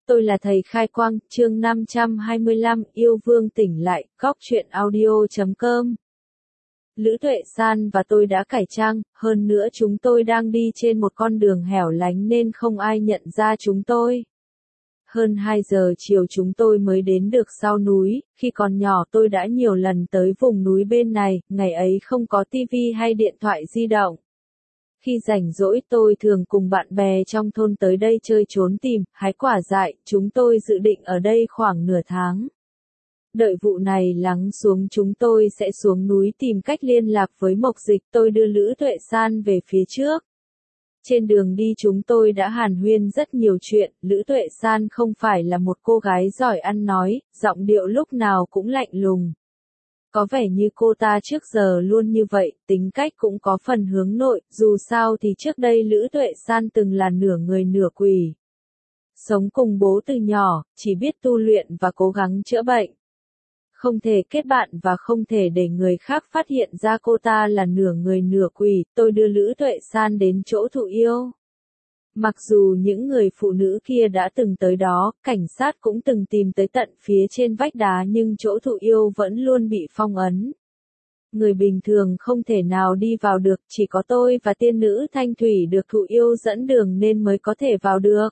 Tôi là thầy Khai Quang, chương 525, yêu vương tỉnh lại, góc truyện audio.com. Lữ Tuệ San và tôi đã cải trang, hơn nữa chúng tôi đang đi trên một con đường hẻo lánh nên không ai nhận ra chúng tôi. Hơn 2 giờ chiều chúng tôi mới đến được sau núi, khi còn nhỏ tôi đã nhiều lần tới vùng núi bên này, ngày ấy không có tivi hay điện thoại di động. Khi rảnh rỗi tôi thường cùng bạn bè trong thôn tới đây chơi trốn tìm, hái quả dại, chúng tôi dự định ở đây khoảng nửa tháng. Đợi vụ này lắng xuống chúng tôi sẽ xuống núi tìm cách liên lạc với Mộc Dịch, tôi đưa Lữ Tuệ San về phía trước. Trên đường đi chúng tôi đã hàn huyên rất nhiều chuyện, Lữ Tuệ San không phải là một cô gái giỏi ăn nói, giọng điệu lúc nào cũng lạnh lùng. Có vẻ như cô ta trước giờ luôn như vậy, tính cách cũng có phần hướng nội, dù sao thì trước đây Lữ Tuệ San từng là nửa người nửa quỷ. Sống cùng bố từ nhỏ, chỉ biết tu luyện và cố gắng chữa bệnh. Không thể kết bạn và không thể để người khác phát hiện ra cô ta là nửa người nửa quỷ, tôi đưa Lữ Tuệ San đến chỗ Thụ Yêu. Mặc dù những người phụ nữ kia đã từng tới đó, cảnh sát cũng từng tìm tới tận phía trên vách đá nhưng chỗ Thụ Yêu vẫn luôn bị phong ấn. Người bình thường không thể nào đi vào được, chỉ có tôi và tiên nữ Thanh Thủy được Thụ Yêu dẫn đường nên mới có thể vào được.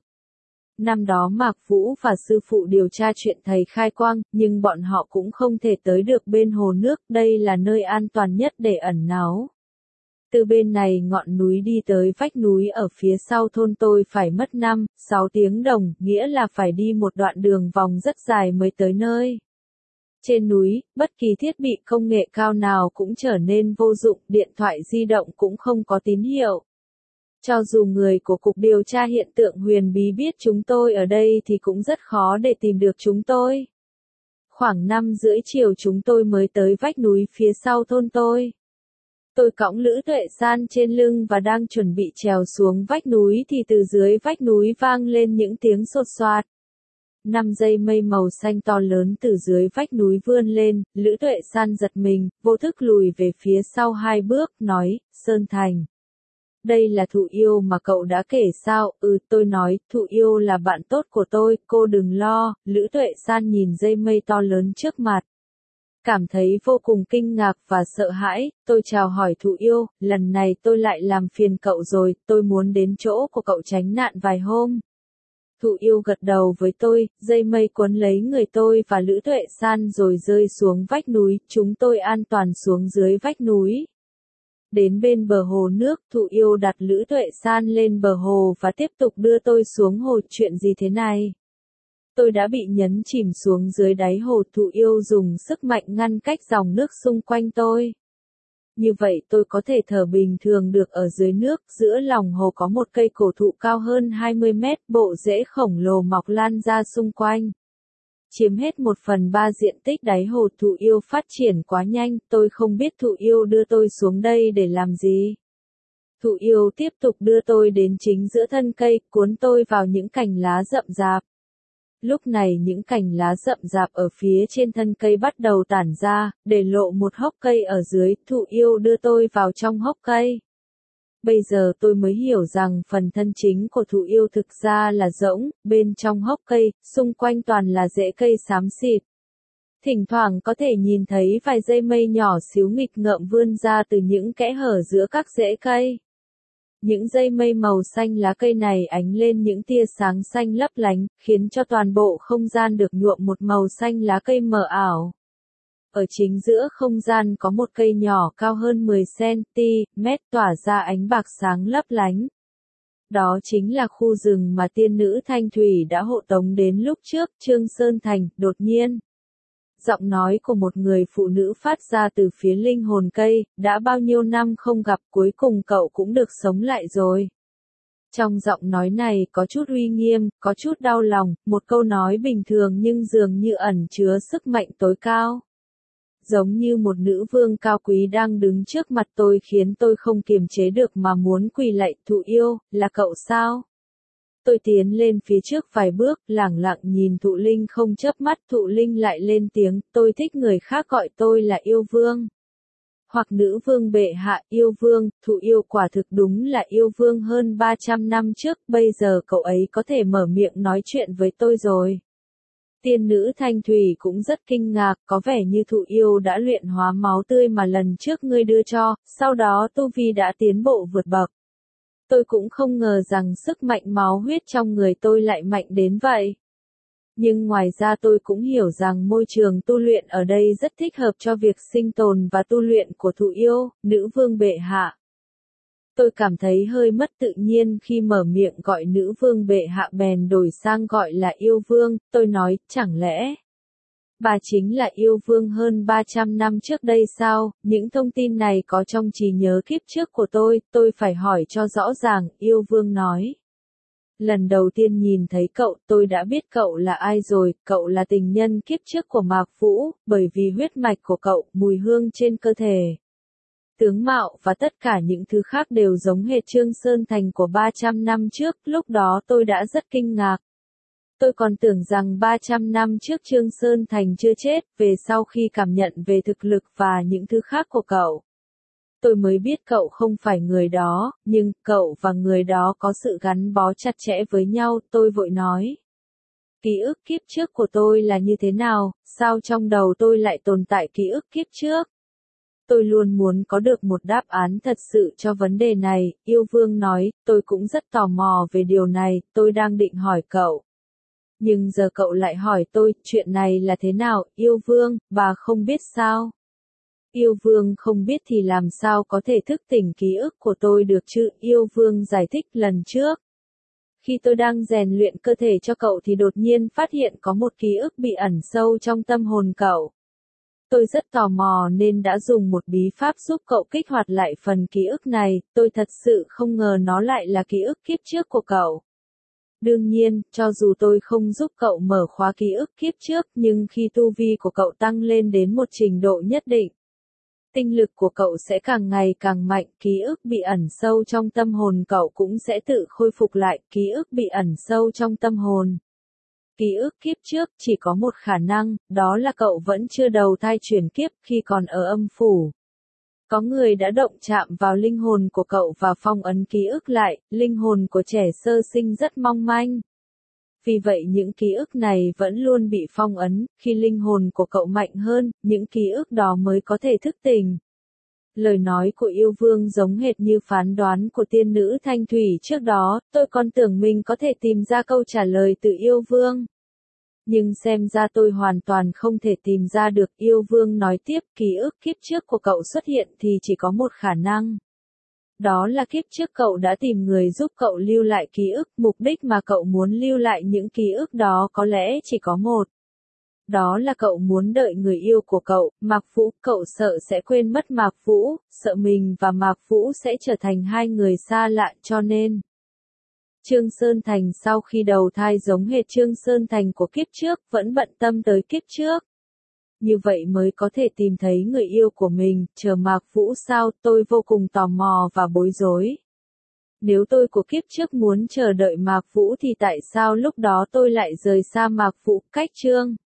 Năm đó Mạc Vũ và sư phụ điều tra chuyện thầy Khai Quang, nhưng bọn họ cũng không thể tới được bên hồ nước, đây là nơi an toàn nhất để ẩn náu. Từ bên này ngọn núi đi tới vách núi ở phía sau thôn tôi phải mất 5-6 tiếng đồng, nghĩa là phải đi một đoạn đường vòng rất dài mới tới nơi. Trên núi, bất kỳ thiết bị công nghệ cao nào cũng trở nên vô dụng, điện thoại di động cũng không có tín hiệu. Cho dù người của Cục Điều tra Hiện tượng huyền bí biết chúng tôi ở đây thì cũng rất khó để tìm được chúng tôi. Khoảng 5:30 chiều chúng tôi mới tới vách núi phía sau thôn tôi. Tôi cõng Lữ Tuệ San trên lưng và đang chuẩn bị trèo xuống vách núi thì từ dưới vách núi vang lên những tiếng xột xoạt. 5 dây mây màu xanh to lớn từ dưới vách núi vươn lên, Lữ Tuệ San giật mình, vô thức lùi về phía sau 2 bước, nói, Sơn Thành. Đây là Thụ Yêu mà cậu đã kể sao? Tôi nói, Thụ Yêu là bạn tốt của tôi, cô đừng lo. Lữ Tuệ San nhìn dây mây to lớn trước mặt. Cảm thấy vô cùng kinh ngạc và sợ hãi, tôi chào hỏi Thụ Yêu, lần này tôi lại làm phiền cậu rồi, tôi muốn đến chỗ của cậu tránh nạn vài hôm. Thụ Yêu gật đầu với tôi, dây mây cuốn lấy người tôi và Lữ Tuệ San rồi rơi xuống vách núi, chúng tôi an toàn xuống dưới vách núi. Đến bên bờ hồ nước, Thụ Yêu đặt Lữ Tuệ San lên bờ hồ và tiếp tục đưa tôi xuống hồ. Chuyện gì thế này? Tôi đã bị nhấn chìm xuống dưới đáy hồ. Thụ Yêu dùng sức mạnh ngăn cách dòng nước xung quanh tôi. Như vậy tôi có thể thở bình thường được ở dưới nước. Giữa lòng hồ có một cây cổ thụ cao hơn 20 mét, bộ rễ khổng lồ mọc lan ra xung quanh. Chiếm hết 1/3 diện tích đáy hồ. Thụ Yêu phát triển quá nhanh, tôi không biết Thụ Yêu đưa tôi xuống đây để làm gì. Thụ Yêu tiếp tục đưa tôi đến chính giữa thân cây, cuốn tôi vào những cành lá rậm rạp. Lúc này những cành lá rậm rạp ở phía trên thân cây bắt đầu tản ra, để lộ một hốc cây ở dưới. Thụ Yêu đưa tôi vào trong hốc cây. Bây giờ tôi mới hiểu rằng phần thân chính của Thụ Yêu thực ra là rỗng, bên trong hốc cây, xung quanh toàn là rễ cây xám xịt. Thỉnh thoảng có thể nhìn thấy vài dây mây nhỏ xíu nghịch ngợm vươn ra từ những kẽ hở giữa các rễ cây. Những dây mây màu xanh lá cây này ánh lên những tia sáng xanh lấp lánh, khiến cho toàn bộ không gian được nhuộm một màu xanh lá cây mờ ảo. Ở chính giữa không gian có một cây nhỏ cao hơn 10 cm, tỏa ra ánh bạc sáng lấp lánh. Đó chính là khu rừng mà tiên nữ Thanh Thủy đã hộ tống đến lúc trước. Trương Sơn Thành. Đột nhiên, giọng nói của một người phụ nữ phát ra từ phía linh hồn cây, đã bao nhiêu năm không gặp, cuối cùng cậu cũng được sống lại rồi. Trong giọng nói này có chút uy nghiêm, có chút đau lòng, một câu nói bình thường nhưng dường như ẩn chứa sức mạnh tối cao. Giống như một nữ vương cao quý đang đứng trước mặt tôi khiến tôi không kiềm chế được mà muốn quỳ lạy. Thụ Yêu, là cậu sao? Tôi tiến lên phía trước vài bước, lẳng lặng nhìn Thụ Linh không chớp mắt. Thụ Linh lại lên tiếng, tôi thích người khác gọi tôi là yêu vương. hoặc nữ vương bệ hạ, yêu vương, Thụ Yêu quả thực đúng là yêu vương hơn 300 năm trước, bây giờ cậu ấy có thể mở miệng nói chuyện với tôi rồi. Tiên nữ Thanh Thủy cũng rất kinh ngạc, có vẻ như Thụ Yêu đã luyện hóa máu tươi mà lần trước ngươi đưa cho, sau đó tu vi đã tiến bộ vượt bậc. Tôi cũng không ngờ rằng sức mạnh máu huyết trong người tôi lại mạnh đến vậy. Nhưng ngoài ra tôi cũng hiểu rằng môi trường tu luyện ở đây rất thích hợp cho việc sinh tồn và tu luyện của Thụ Yêu, nữ vương bệ hạ. Tôi cảm thấy hơi mất tự nhiên khi mở miệng gọi nữ vương bệ hạ bèn đổi sang gọi là yêu vương, tôi nói, chẳng lẽ bà chính là yêu vương hơn 300 năm trước đây sao? Những thông tin này có trong trí nhớ kiếp trước của tôi phải hỏi cho rõ ràng, yêu vương nói. Lần đầu tiên nhìn thấy cậu, tôi đã biết cậu là ai rồi, cậu là tình nhân kiếp trước của Mạc Vũ, bởi vì huyết mạch của cậu, mùi hương trên cơ thể, tướng mạo và tất cả những thứ khác đều giống hệt Trương Sơn Thành của 300 năm trước, lúc đó tôi đã rất kinh ngạc. Tôi còn tưởng rằng 300 năm trước Trương Sơn Thành chưa chết, về sau khi cảm nhận về thực lực và những thứ khác của cậu. Tôi mới biết cậu không phải người đó, nhưng cậu và người đó có sự gắn bó chặt chẽ với nhau, tôi vội nói. Ký ức kiếp trước của tôi là như thế nào, sao trong đầu tôi lại tồn tại ký ức kiếp trước? Tôi luôn muốn có được một đáp án thật sự cho vấn đề này, yêu vương nói, tôi cũng rất tò mò về điều này, tôi đang định hỏi cậu. Nhưng giờ cậu lại hỏi tôi, chuyện này là thế nào, yêu vương, bà không biết sao? Yêu vương không biết thì làm sao có thể thức tỉnh ký ức của tôi được chứ, yêu vương giải thích lần trước. Khi tôi đang rèn luyện cơ thể cho cậu thì đột nhiên phát hiện có một ký ức bị ẩn sâu trong tâm hồn cậu. Tôi rất tò mò nên đã dùng một bí pháp giúp cậu kích hoạt lại phần ký ức này, tôi thật sự không ngờ nó lại là ký ức kiếp trước của cậu. Đương nhiên, cho dù tôi không giúp cậu mở khóa ký ức kiếp trước, nhưng khi tu vi của cậu tăng lên đến một trình độ nhất định, tinh lực của cậu sẽ càng ngày càng mạnh, ký ức bị ẩn sâu trong tâm hồn cậu cũng sẽ tự khôi phục lại, ký ức bị ẩn sâu trong tâm hồn. Ký ức kiếp trước chỉ có một khả năng, đó là cậu vẫn chưa đầu thai chuyển kiếp khi còn ở âm phủ. Có người đã động chạm vào linh hồn của cậu và phong ấn ký ức lại, linh hồn của trẻ sơ sinh rất mong manh. Vì vậy những ký ức này vẫn luôn bị phong ấn, khi linh hồn của cậu mạnh hơn, những ký ức đó mới có thể thức tỉnh. Lời nói của yêu vương giống hệt như phán đoán của tiên nữ Thanh Thủy trước đó, tôi còn tưởng mình có thể tìm ra câu trả lời từ yêu vương. Nhưng xem ra tôi hoàn toàn không thể tìm ra được, yêu vương nói tiếp, ký ức kiếp trước của cậu xuất hiện thì chỉ có một khả năng. Đó là kiếp trước cậu đã tìm người giúp cậu lưu lại ký ức, mục đích mà cậu muốn lưu lại những ký ức đó có lẽ chỉ có một. Đó là cậu muốn đợi người yêu của cậu, Mạc Vũ, cậu sợ sẽ quên mất Mạc Vũ, sợ mình và Mạc Vũ sẽ trở thành hai người xa lạ cho nên. Trương Sơn Thành sau khi đầu thai giống hệt Trương Sơn Thành của kiếp trước, vẫn bận tâm tới kiếp trước. Như vậy mới có thể tìm thấy người yêu của mình, chờ Mạc Vũ sao, tôi vô cùng tò mò và bối rối. Nếu tôi của kiếp trước muốn chờ đợi Mạc Vũ thì tại sao lúc đó tôi lại rời xa Mạc Vũ, cách Trương